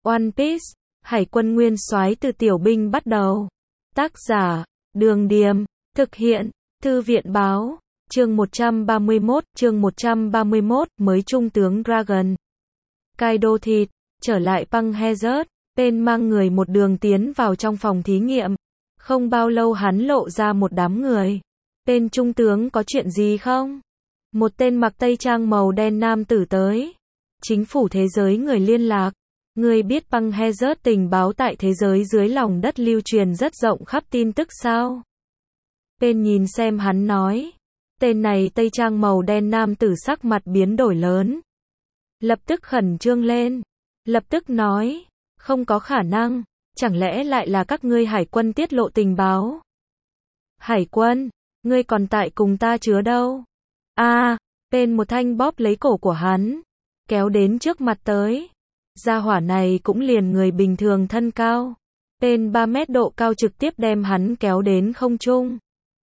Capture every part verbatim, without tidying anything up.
One Piece, Hải quân nguyên soái từ tiểu binh bắt đầu. Tác giả, Đường Điềm, thực hiện, Thư viện Báo, chương một trăm ba mươi mốt, chương một trăm ba mươi mốt, mới trung tướng Dragon. Kaido thịt, trở lại Băng Hazard, Pain mang người một đường tiến vào trong phòng thí nghiệm. Không bao lâu hắn lộ ra một đám người. Pain trung tướng có chuyện gì không? Một tên mặc tây trang màu đen nam tử tới. Chính phủ thế giới người liên lạc. Ngươi biết Băng Hazard tình báo tại thế giới dưới lòng đất lưu truyền rất rộng khắp tin tức sao? Pain nhìn xem hắn nói. Tên này tây trang màu đen nam tử sắc mặt biến đổi lớn. Lập tức khẩn trương lên. Lập tức nói. Không có khả năng. Chẳng lẽ lại là các ngươi hải quân tiết lộ tình báo? Hải quân? Ngươi còn tại cùng ta chứa đâu? À, Pain một thanh bóp lấy cổ của hắn. Kéo đến trước mặt tới. Gia hỏa này cũng liền người bình thường thân cao. Pain ba mét độ cao trực tiếp đem hắn kéo đến không trung.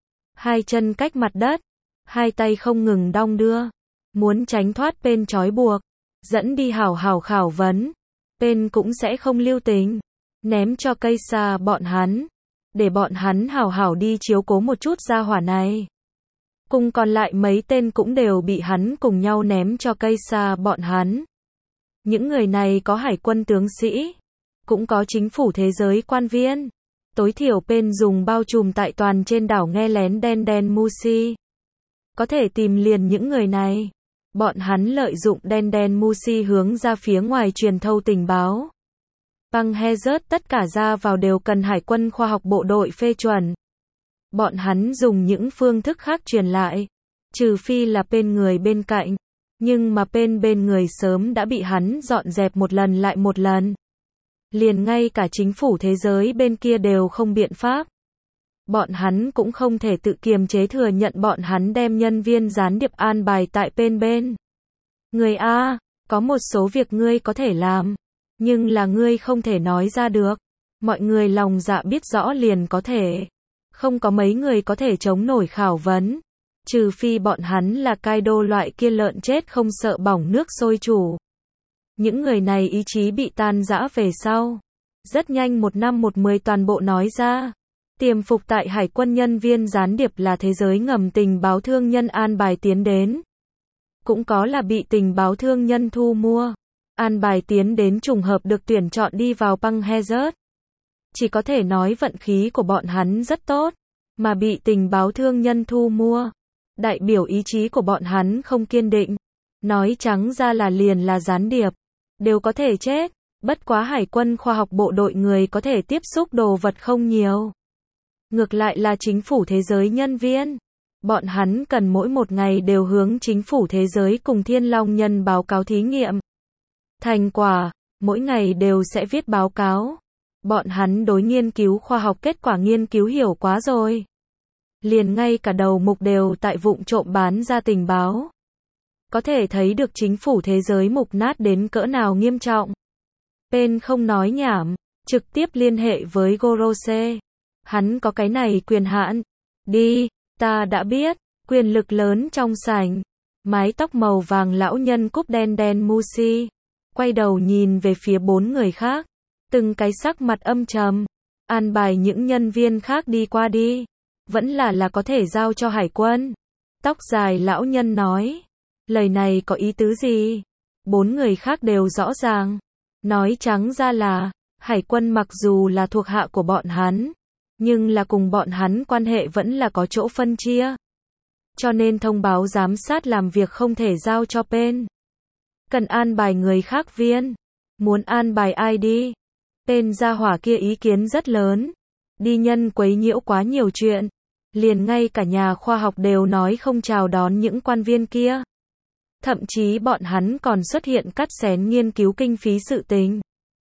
Hai chân cách mặt đất. Hai tay không ngừng đong đưa. Muốn tránh thoát Pain trói buộc. Dẫn đi hảo hảo khảo vấn. Pain cũng sẽ không lưu tình. Ném cho cây xa bọn hắn. Để bọn hắn hảo hảo đi chiếu cố một chút gia hỏa này. Cùng còn lại mấy tên cũng đều bị hắn cùng nhau ném cho cây xa bọn hắn. Những người này có hải quân tướng sĩ. Cũng có chính phủ thế giới quan viên. Tối thiểu Pain dùng bao trùm tại toàn trên đảo nghe lén đen đen Mushi. Có thể tìm liền những người này. Bọn hắn lợi dụng đen đen Mushi hướng ra phía ngoài truyền thâu tình báo. Băng Hazard tất cả ra vào đều cần hải quân khoa học bộ đội phê chuẩn. Bọn hắn dùng những phương thức khác truyền lại. Trừ phi là Pain người bên cạnh. Nhưng mà Pain bên người sớm đã bị hắn dọn dẹp một lần lại một lần. Liền ngay cả chính phủ thế giới bên kia đều không biện pháp. Bọn hắn cũng không thể tự kiềm chế thừa nhận bọn hắn đem nhân viên gián điệp an bài tại Pain bên. Người A, có một số việc ngươi có thể làm. Nhưng là ngươi không thể nói ra được. Mọi người lòng dạ biết rõ liền có thể. Không có mấy người có thể chống nổi khảo vấn. Trừ phi bọn hắn là Kaido loại kia lợn chết không sợ bỏng nước sôi chủ. Những người này ý chí bị tan rã về sau. Rất nhanh một năm một mười toàn bộ nói ra. Tiềm phục tại hải quân nhân viên gián điệp là thế giới ngầm tình báo thương nhân an bài tiến đến. Cũng có là bị tình báo thương nhân thu mua. An bài tiến đến trùng hợp được tuyển chọn đi vào Băng Hazard. Chỉ có thể nói vận khí của bọn hắn rất tốt. Mà bị tình báo thương nhân thu mua. Đại biểu ý chí của bọn hắn không kiên định. Nói trắng ra là liền là gián điệp. Đều có thể chết. Bất quá hải quân khoa học bộ đội người có thể tiếp xúc đồ vật không nhiều. Ngược lại là chính phủ thế giới nhân viên. Bọn hắn cần mỗi một ngày đều hướng chính phủ thế giới cùng Thiên Long Nhân báo cáo thí nghiệm. Thành quả, mỗi ngày đều sẽ viết báo cáo. Bọn hắn đối nghiên cứu khoa học kết quả nghiên cứu hiểu quá rồi. Liền ngay cả đầu mục đều tại vụng trộm bán ra tình báo. Có thể thấy được chính phủ thế giới mục nát đến cỡ nào nghiêm trọng. Pain không nói nhảm, trực tiếp liên hệ với Gorose. Hắn có cái này quyền hạn. Đi, ta đã biết, quyền lực lớn trong sảnh. Mái tóc màu vàng lão nhân cúp đen đen Mushi. Quay đầu nhìn về phía bốn người khác. Từng cái sắc mặt âm trầm. An bài những nhân viên khác đi qua đi. Vẫn là là có thể giao cho hải quân. Tóc dài lão nhân nói. Lời này có ý tứ gì? Bốn người khác đều rõ ràng. Nói trắng ra là, hải quân mặc dù là thuộc hạ của bọn hắn. Nhưng là cùng bọn hắn quan hệ vẫn là có chỗ phân chia. Cho nên thông báo giám sát làm việc không thể giao cho Pain. Cần an bài người khác viên. Muốn an bài ai đi? Pain gia hỏa kia ý kiến rất lớn. Đi nhân quấy nhiễu quá nhiều chuyện. Liền ngay cả nhà khoa học đều nói không chào đón những quan viên kia. Thậm chí bọn hắn còn xuất hiện cắt xén nghiên cứu kinh phí sự tình.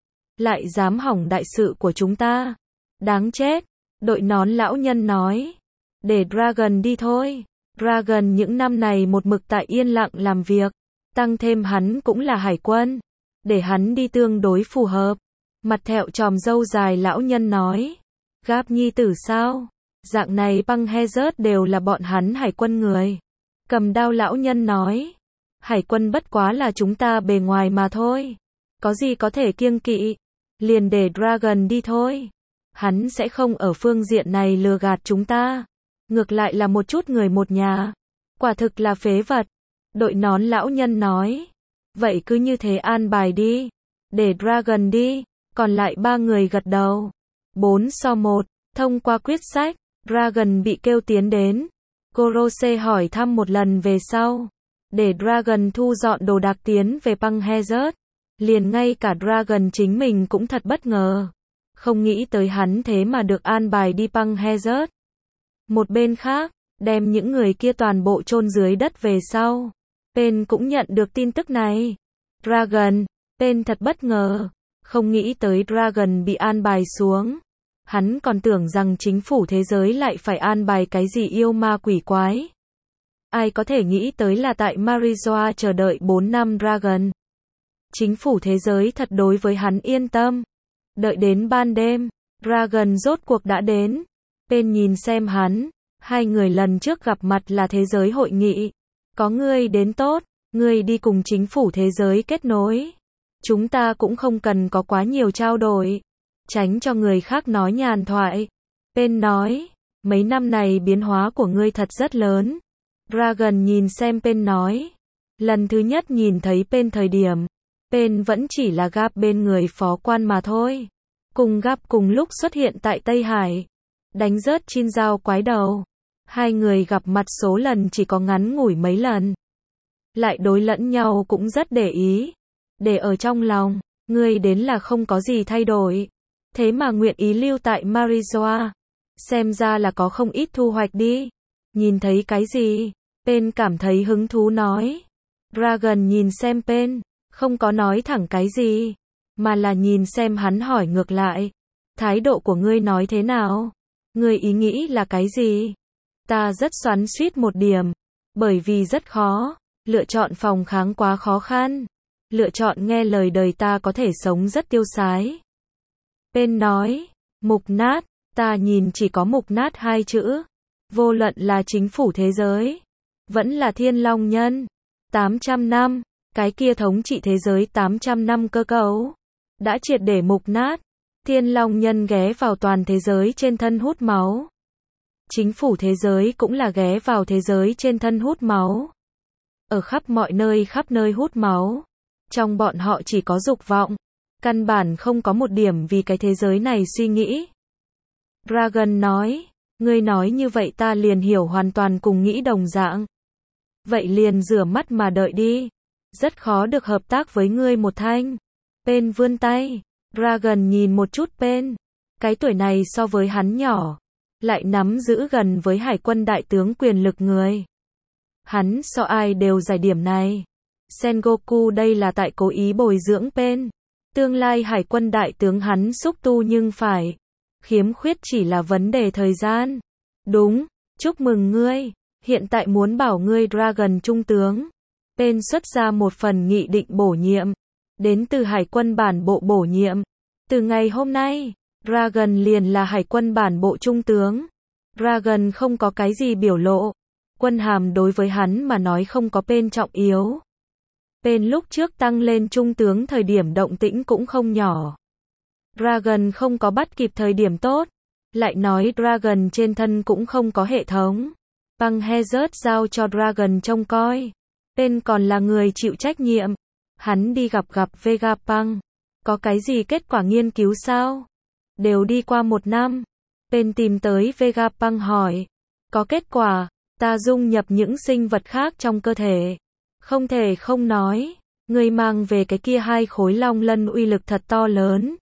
Lại dám hỏng đại sự của chúng ta. Đáng chết. Đội nón lão nhân nói. Để Dragon đi thôi. Dragon những năm này một mực tại yên lặng làm việc. Tăng thêm hắn cũng là hải quân. Để hắn đi tương đối phù hợp. Mặt thẹo tròm râu dài lão nhân nói. Gáp nhi tử sao? Dạng này Băng Hazard đều là bọn hắn hải quân người. Cầm đao lão nhân nói. Hải quân bất quá là chúng ta bề ngoài mà thôi. Có gì có thể kiêng kỵ. liền để Dragon đi thôi. Hắn sẽ không ở phương diện này lừa gạt chúng ta. Ngược lại là một chút người một nhà. Quả thực là phế vật. Đội nón lão nhân nói. Vậy cứ như thế an bài đi. Để Dragon đi. Còn lại ba người gật đầu. Bốn so một. Thông qua quyết sách, Dragon bị kêu tiến đến. Gorose hỏi thăm một lần về sau. Để Dragon thu dọn đồ đạc tiến về băng Hazard. Liền ngay cả Dragon chính mình cũng thật bất ngờ. Không nghĩ tới hắn thế mà được an bài đi băng Hazard. Một bên khác, đem những người kia toàn bộ chôn dưới đất về sau. Pen cũng nhận được tin tức này. Dragon, Pen thật bất ngờ. Không nghĩ tới Dragon bị an bài xuống. Hắn còn tưởng rằng chính phủ thế giới lại phải an bài cái gì yêu ma quỷ quái. Ai có thể nghĩ tới là tại Marizoa chờ đợi bốn năm Dragon. Chính phủ thế giới thật đối với hắn yên tâm. Đợi đến ban đêm, Dragon rốt cuộc đã đến. Pen nhìn xem hắn, hai người lần trước gặp mặt là thế giới hội nghị. Có ngươi đến tốt, ngươi đi cùng chính phủ thế giới kết nối. Chúng ta cũng không cần có quá nhiều trao đổi. Tránh cho người khác nói nhàn thoại. Pen nói, mấy năm này biến hóa của ngươi thật rất lớn. Dragon nhìn xem Pen nói. Lần thứ nhất nhìn thấy Pen thời điểm, Pen vẫn chỉ là Gap bên người phó quan mà thôi. Cùng Gap cùng lúc xuất hiện tại Tây Hải. Đánh rớt Chin Dao quái đầu. Hai người gặp mặt số lần chỉ có ngắn ngủi mấy lần. Lại đối lẫn nhau cũng rất để ý. Để ở trong lòng, ngươi đến là không có gì thay đổi. Thế mà nguyện ý lưu tại Marizoa. Xem ra là có không ít thu hoạch đi. Nhìn thấy cái gì? Pen cảm thấy hứng thú nói. Dragon nhìn xem Pen, không có nói thẳng cái gì, mà là nhìn xem hắn hỏi ngược lại. Thái độ của ngươi nói thế nào? Ngươi ý nghĩ là cái gì? Ta rất xoắn xuýt một điểm, bởi vì rất khó, lựa chọn phòng kháng quá khó khăn. Lựa chọn nghe lời đời ta có thể sống rất tiêu sái. Pen nói, mục nát, ta nhìn chỉ có mục nát hai chữ. Vô luận là chính phủ thế giới, vẫn là Thiên Long Nhân. tám trăm năm, cái kia thống trị thế giới tám trăm năm cơ cấu, đã triệt để mục nát. Thiên Long Nhân ghé vào toàn thế giới trên thân hút máu. Chính phủ thế giới cũng là ghé vào thế giới trên thân hút máu. Ở khắp mọi nơi khắp nơi hút máu. Trong bọn họ chỉ có dục vọng. Căn bản không có một điểm vì cái thế giới này suy nghĩ. Dragon nói, ngươi nói như vậy ta liền hiểu hoàn toàn cùng nghĩ đồng dạng. Vậy liền rửa mắt mà đợi đi. Rất khó được hợp tác với ngươi một thanh. Pen vươn tay. Dragon nhìn một chút Pen. Cái tuổi này so với hắn nhỏ. Lại nắm giữ gần với hải quân đại tướng quyền lực người. Hắn so ai đều giải điểm này. Sengoku đây là tại cố ý bồi dưỡng Pen. Tương lai hải quân đại tướng hắn xúc tu nhưng phải. Khiếm khuyết chỉ là vấn đề thời gian. Đúng, chúc mừng ngươi. Hiện tại muốn bảo ngươi Dragon trung tướng. Pen xuất ra một phần nghị định bổ nhiệm. Đến từ hải quân bản bộ bổ nhiệm. Từ ngày hôm nay, Dragon liền là hải quân bản bộ trung tướng. Dragon không có cái gì biểu lộ. Quân hàm đối với hắn mà nói không có Pen trọng yếu. Pen lúc trước tăng lên trung tướng thời điểm động tĩnh cũng không nhỏ. Dragon không có bắt kịp thời điểm tốt. Lại nói Dragon trên thân cũng không có hệ thống. Băng Hazard giao cho Dragon trông coi. Pen còn là người chịu trách nhiệm. Hắn đi gặp gặp Vegapunk. Có cái gì kết quả nghiên cứu sao? Đều đi qua một năm. Pen tìm tới Vegapunk hỏi. Có kết quả, ta dung nhập những sinh vật khác trong cơ thể. Không thể không nói. Ngươi mang về cái kia hai khối long lân uy lực thật to lớn.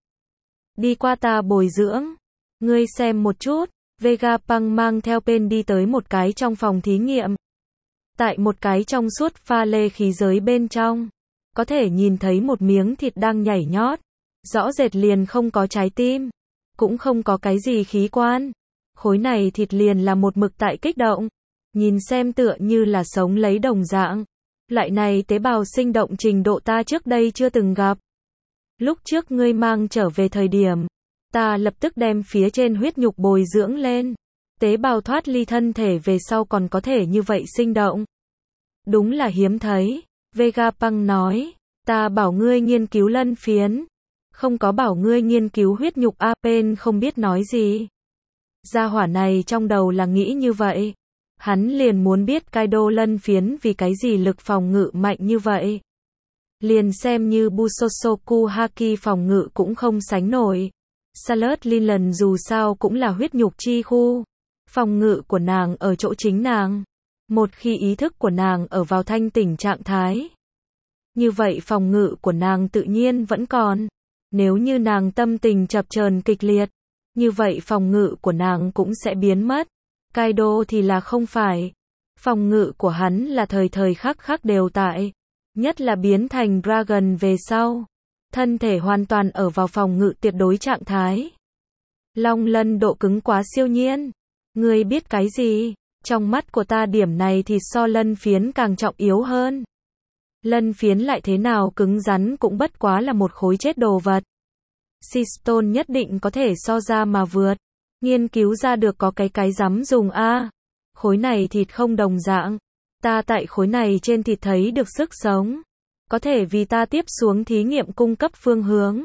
Đi qua ta bồi dưỡng. Ngươi xem một chút. Vegapunk mang theo Pen đi tới một cái trong phòng thí nghiệm. Tại một cái trong suốt pha lê khí giới bên trong, có thể nhìn thấy một miếng thịt đang nhảy nhót. Rõ rệt liền không có trái tim, cũng không có cái gì khí quan. Khối này thịt liền là một mực tại kích động. Nhìn xem tựa như là sống lấy đồng dạng. Loại này tế bào sinh động trình độ ta trước đây chưa từng gặp. Lúc trước ngươi mang trở về thời điểm, ta lập tức đem phía trên huyết nhục bồi dưỡng lên. Tế bào thoát ly thân thể về sau còn có thể như vậy sinh động. Đúng là hiếm thấy. Vegapunk nói, ta bảo ngươi nghiên cứu lân phiến. Không có bảo ngươi nghiên cứu huyết nhục a, Pen không biết nói gì. Gia hỏa này trong đầu là nghĩ như vậy. Hắn liền muốn biết Kaido lân phiến vì cái gì lực phòng ngự mạnh như vậy. Liền xem như Busosoku Haki phòng ngự cũng không sánh nổi. Salad Linlan dù sao cũng là huyết nhục chi khu. Phòng ngự của nàng ở chỗ chính nàng. Một khi ý thức của nàng ở vào thanh tỉnh trạng thái, như vậy phòng ngự của nàng tự nhiên vẫn còn. Nếu như nàng tâm tình chập chờn kịch liệt, như vậy phòng ngự của nàng cũng sẽ biến mất. Kaido thì là không phải. Phòng ngự của hắn là thời thời khắc khắc đều tại. Nhất là biến thành Dragon về sau. Thân thể hoàn toàn ở vào phòng ngự tuyệt đối trạng thái. Long lân độ cứng quá siêu nhiên. Ngươi biết cái gì? Trong mắt của ta điểm này thì so lân phiến càng trọng yếu hơn. Lân phiến lại thế nào cứng rắn cũng bất quá là một khối chết đồ vật. Seastone nhất định có thể so ra mà vượt. Nghiên cứu ra được có cái cái dám dùng a. À, khối này thịt không đồng dạng. Ta tại khối này trên thịt thấy được sức sống. Có thể vì ta tiếp xuống thí nghiệm cung cấp phương hướng.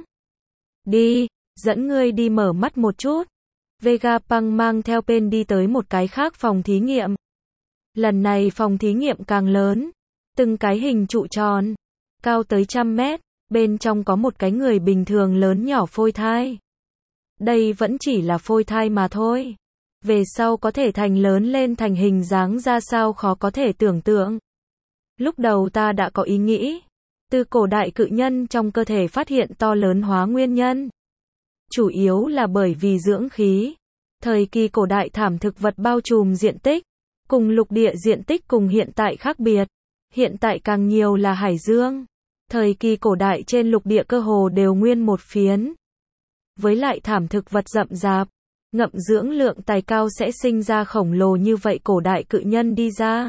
Đi, dẫn ngươi đi mở mắt một chút. Vegapunk mang theo Pen đi tới một cái khác phòng thí nghiệm. Lần này phòng thí nghiệm càng lớn. Từng cái hình trụ tròn. Cao tới trăm mét. Bên trong có một cái người bình thường lớn nhỏ phôi thai. Đây vẫn chỉ là phôi thai mà thôi. Về sau có thể thành lớn lên thành hình dáng ra sao khó có thể tưởng tượng. Lúc đầu ta đã có ý nghĩ. Từ cổ đại cự nhân trong cơ thể phát hiện to lớn hóa nguyên nhân. Chủ yếu là bởi vì dưỡng khí. Thời kỳ cổ đại thảm thực vật bao trùm diện tích. Cùng lục địa diện tích cùng hiện tại khác biệt. Hiện tại càng nhiều là hải dương. Thời kỳ cổ đại trên lục địa cơ hồ đều nguyên một phiến. Với lại thảm thực vật rậm rạp, ngậm dưỡng lượng tài cao sẽ sinh ra khổng lồ như vậy cổ đại cự nhân đi ra.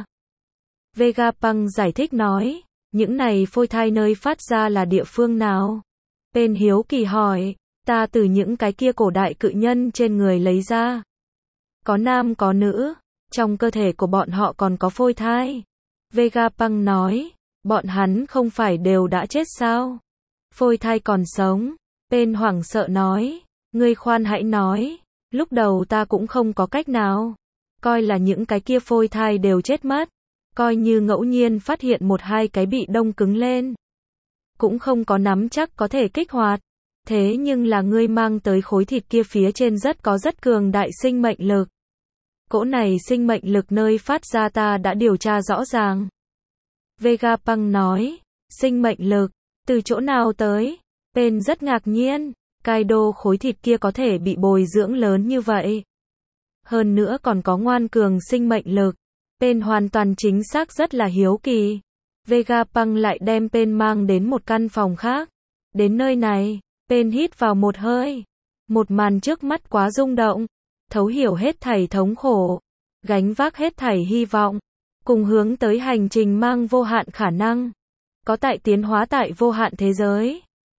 Vegapunk giải thích nói, những này phôi thai nơi phát ra là địa phương nào? Pen hiếu kỳ hỏi, ta từ những cái kia cổ đại cự nhân trên người lấy ra. Có nam có nữ, trong cơ thể của bọn họ còn có phôi thai. Vegapunk nói, bọn hắn không phải đều đã chết sao? Phôi thai còn sống. Pen hoảng sợ nói, ngươi khoan hãy nói, lúc đầu ta cũng không có cách nào. Coi là những cái kia phôi thai đều chết mất. Coi như ngẫu nhiên phát hiện một hai cái bị đông cứng lên. Cũng không có nắm chắc có thể kích hoạt. Thế nhưng là ngươi mang tới khối thịt kia phía trên rất có rất cường đại sinh mệnh lực. Cỗ này sinh mệnh lực nơi phát ra ta đã điều tra rõ ràng. Vegapunk nói, sinh mệnh lực, từ chỗ nào tới? Pen rất ngạc nhiên, Kaido khối thịt kia có thể bị bồi dưỡng lớn như vậy. Hơn nữa còn có ngoan cường sinh mệnh lực. Pen hoàn toàn chính xác rất là hiếu kỳ. Vegapunk lại đem Pen mang đến một căn phòng khác. Đến nơi này, Pen hít vào một hơi. Một màn trước mắt quá rung động. Thấu hiểu hết thảy thống khổ. Gánh vác hết thảy hy vọng. Cùng hướng tới hành trình mang vô hạn khả năng. Có tại tiến hóa tại vô hạn thế giới.